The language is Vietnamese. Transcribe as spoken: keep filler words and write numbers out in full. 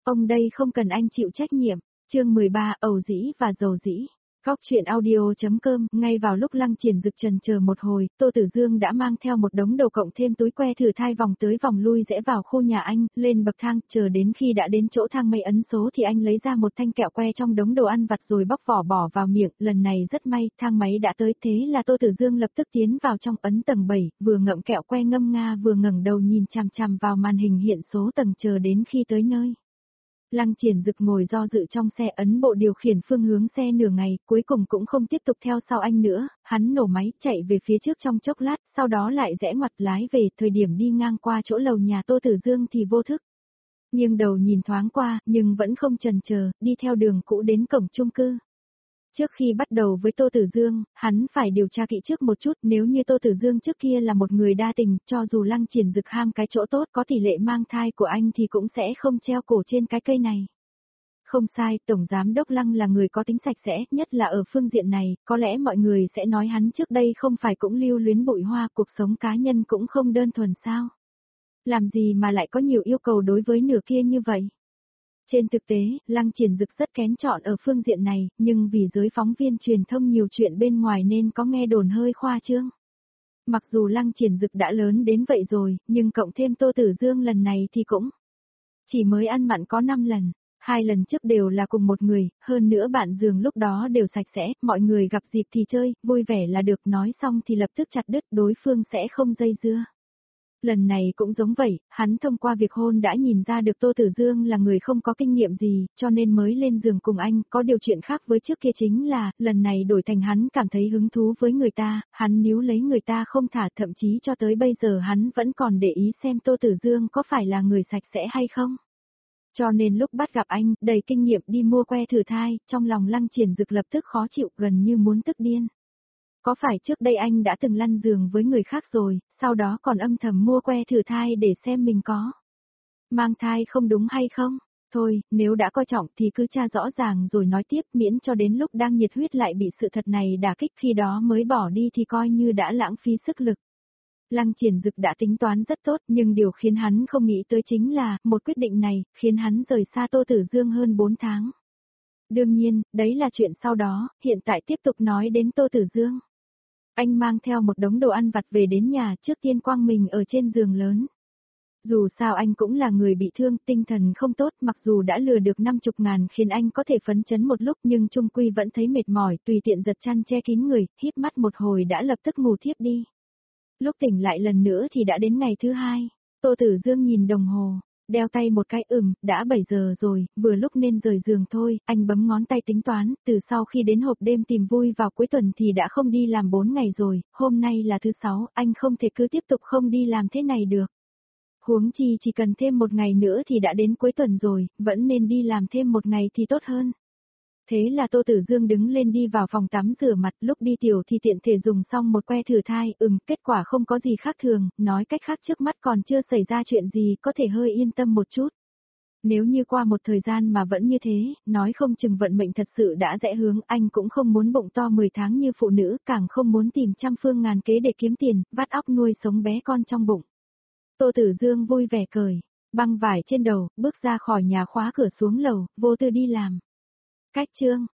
Ông đây không cần anh chịu trách nhiệm. Chương mười ba, ầu dĩ và dầu dĩ. Góc truyện audio.com, ngay vào lúc Lăng Triển Dực chần chờ một hồi, Tô Tử Dương đã mang theo một đống đồ cộng thêm túi que thử thai vòng tới vòng lui rẽ vào khu nhà anh, lên bậc thang, chờ đến khi đã đến chỗ thang máy ấn số thì anh lấy ra một thanh kẹo que trong đống đồ ăn vặt rồi bóc vỏ bỏ vào miệng, lần này rất may, thang máy đã tới, thế là Tô Tử Dương lập tức tiến vào trong ấn tầng bảy, vừa ngậm kẹo que ngâm nga vừa ngẩng đầu nhìn chằm chằm vào màn hình hiện số tầng chờ đến khi tới nơi. Lăng Triển Dực ngồi do dự trong xe ấn bộ điều khiển phương hướng xe nửa ngày, cuối cùng cũng không tiếp tục theo sau anh nữa, hắn nổ máy chạy về phía trước trong chốc lát, sau đó lại rẽ ngoặt lái về, thời điểm đi ngang qua chỗ lầu nhà Tô Tử Dương thì vô thức. Nghiêng đầu nhìn thoáng qua, nhưng vẫn không chần chờ, đi theo đường cũ đến cổng chung cư. Trước khi bắt đầu với Tô Tử Dương, hắn phải điều tra kỹ trước một chút, nếu như Tô Tử Dương trước kia là một người đa tình, cho dù Lăng Triển Dực ham cái chỗ tốt có tỷ lệ mang thai của anh thì cũng sẽ không treo cổ trên cái cây này. Không sai, Tổng Giám Đốc Lăng là người có tính sạch sẽ, nhất là ở phương diện này, có lẽ mọi người sẽ nói hắn trước đây không phải cũng lưu luyến bụi hoa, cuộc sống cá nhân cũng không đơn thuần sao. Làm gì mà lại có nhiều yêu cầu đối với nửa kia như vậy? Trên thực tế, Lăng Triển Dực rất kén chọn ở phương diện này, nhưng vì giới phóng viên truyền thông nhiều chuyện bên ngoài nên có nghe đồn hơi khoa trương. Mặc dù Lăng Triển Dực đã lớn đến vậy rồi, nhưng cộng thêm Tô Tử Dương lần này thì cũng chỉ mới ăn mặn có năm lần, hai lần trước đều là cùng một người, hơn nữa bạn giường lúc đó đều sạch sẽ, mọi người gặp dịp thì chơi, vui vẻ là được, nói xong thì lập tức chặt đứt, đối phương sẽ không dây dưa. Lần này cũng giống vậy, hắn thông qua việc hôn đã nhìn ra được Tô Tử Dương là người không có kinh nghiệm gì, cho nên mới lên giường cùng anh, có điều chuyện khác với trước kia chính là, lần này đổi thành hắn cảm thấy hứng thú với người ta, hắn níu lấy người ta không thả, thậm chí cho tới bây giờ hắn vẫn còn để ý xem Tô Tử Dương có phải là người sạch sẽ hay không. Cho nên lúc bắt gặp anh, đầy kinh nghiệm đi mua que thử thai, trong lòng Lăng Triển Dực lập tức khó chịu, gần như muốn tức điên. Có phải trước đây anh đã từng lăn giường với người khác rồi, sau đó còn âm thầm mua que thử thai để xem mình có mang thai không đúng hay không? Thôi, nếu đã coi trọng thì cứ tra rõ ràng rồi nói tiếp, miễn cho đến lúc đang nhiệt huyết lại bị sự thật này đả kích, khi đó mới bỏ đi thì coi như đã lãng phí sức lực. Lăng Triển Dực đã tính toán rất tốt, nhưng điều khiến hắn không nghĩ tới chính là, một quyết định này, khiến hắn rời xa Tô Tử Dương hơn bốn tháng. Đương nhiên, đấy là chuyện sau đó, hiện tại tiếp tục nói đến Tô Tử Dương. Anh mang theo một đống đồ ăn vặt về đến nhà, trước tiên quăng mình ở trên giường lớn. Dù sao anh cũng là người bị thương, tinh thần không tốt, mặc dù đã lừa được năm chục ngàn khiến anh có thể phấn chấn một lúc nhưng chung quy vẫn thấy mệt mỏi, tùy tiện giật chăn che kín người, híp mắt một hồi đã lập tức ngủ thiếp đi. Lúc tỉnh lại lần nữa thì đã đến ngày thứ hai, Tô Tử Dương nhìn đồng hồ. Đeo tay một cái, ừm, đã bảy giờ rồi, vừa lúc nên rời giường thôi, anh bấm ngón tay tính toán, từ sau khi đến hộp đêm tìm vui vào cuối tuần thì đã không đi làm bốn ngày rồi, hôm nay là thứ sáu, anh không thể cứ tiếp tục không đi làm thế này được. Huống chi chỉ cần thêm một ngày nữa thì đã đến cuối tuần rồi, vẫn nên đi làm thêm một ngày thì tốt hơn. Thế là Tô Tử Dương đứng lên đi vào phòng tắm rửa mặt, lúc đi tiểu thì tiện thể dùng xong một que thử thai, ừm, kết quả không có gì khác thường, nói cách khác trước mắt còn chưa xảy ra chuyện gì, có thể hơi yên tâm một chút. Nếu như qua một thời gian mà vẫn như thế, nói không chừng vận mệnh thật sự đã rẽ hướng, anh cũng không muốn bụng to mười tháng như phụ nữ, càng không muốn tìm trăm phương ngàn kế để kiếm tiền, vắt óc nuôi sống bé con trong bụng. Tô Tử Dương vui vẻ cười, băng vải trên đầu, bước ra khỏi nhà khóa cửa xuống lầu, vô tư đi làm. Cách chương